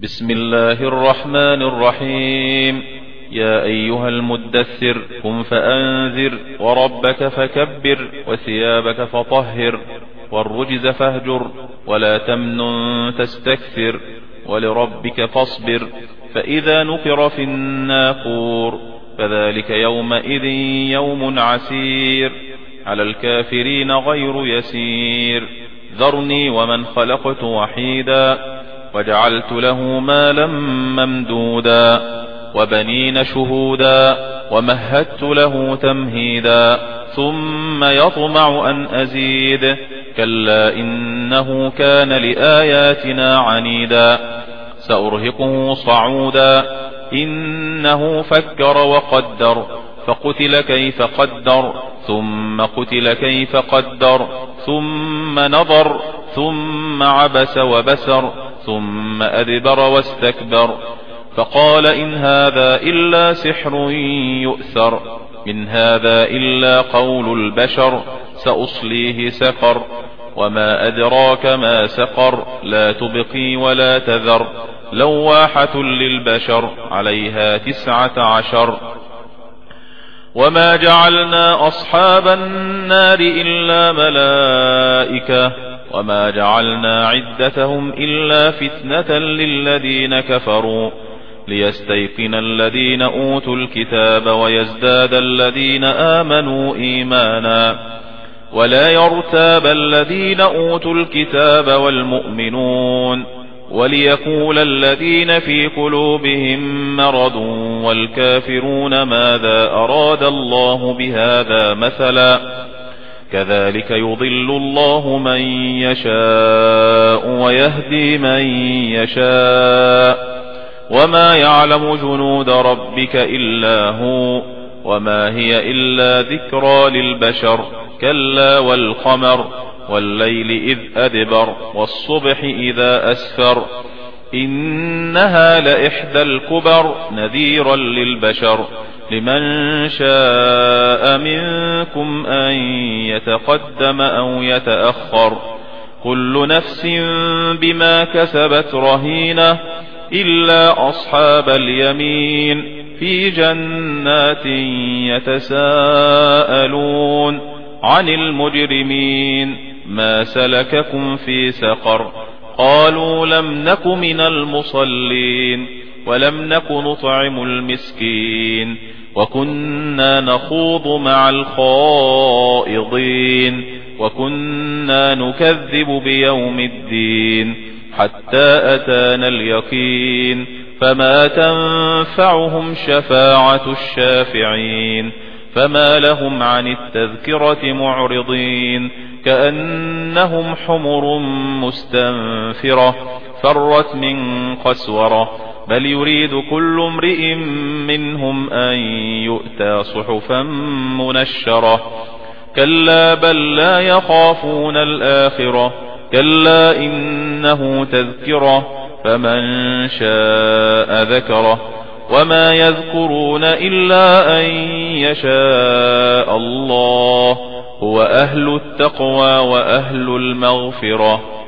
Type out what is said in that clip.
بسم الله الرحمن الرحيم. يا أيها المدثر قم فأنذر وربك فكبر وثيابك فطهر والرجز فاهجر ولا تمنن تستكثر ولربك فاصبر فإذا نقر في الناقور فذلك يومئذ يوم عسير على الكافرين غير يسير. ذرني ومن خلقت وحيدا وجعلت له مالا ممدودا وبنين شهودا ومهدت له تمهيدا ثم يطمع أن أزيد كلا إنه كان لآياتنا عنيدا سأرهقه صعودا إنه فكر وقدر فقتل كيف قدر ثم قتل كيف قدر ثم نظر ثم عبس وبسر ثم أدبر واستكبر فقال إن هذا إلا سحر يؤثر إن هذا إلا قول البشر سأصليه سقر وما أدراك ما سقر لا تبقي ولا تذر لواحة للبشر عليها 19. وما جعلنا أصحاب النار إلا ملائكة وما جعلنا عدتهم إلا فتنة للذين كفروا ليستيقن الذين أوتوا الكتاب ويزداد الذين آمنوا إيمانا ولا يرتاب الذين أوتوا الكتاب والمؤمنون وليقول الذين في قلوبهم مرض والكافرون ماذا أراد الله بهذا مثلا كذلك يضل الله من يشاء ويهدي من يشاء وما يعلم جنود ربك إلا هو وما هي إلا ذكرى للبشر كلا والقمر والليل إذ أدبر والصبح إذا أسفر إنها لإحدى الكبر نذيرا للبشر لمن شاء منكم أن يتقدم أو يتأخر كل نفس بما كسبت رهينة إلا أصحاب اليمين في جنات يتساءلون عن المجرمين ما سلككم في سقر قالوا لم نك من المصلين ولم نك نطعم المسكين وكنا نخوض مع الخائضين وكنا نكذب بيوم الدين حتى أتانا اليقين فما تنفعهم شفاعة الشافعين فما لهم عن التذكرة معرضين كأنهم حمر مستنفرة فرت من قسورة بل يريد كل امرئ منهم أن يؤتى صحفا منشرة كلا بل لا يخافون الآخرة كلا إنه تذكرة فمن شاء ذكره وما يذكرون إلا أن يشاء الله هو أهل التقوى وأهل المغفرة.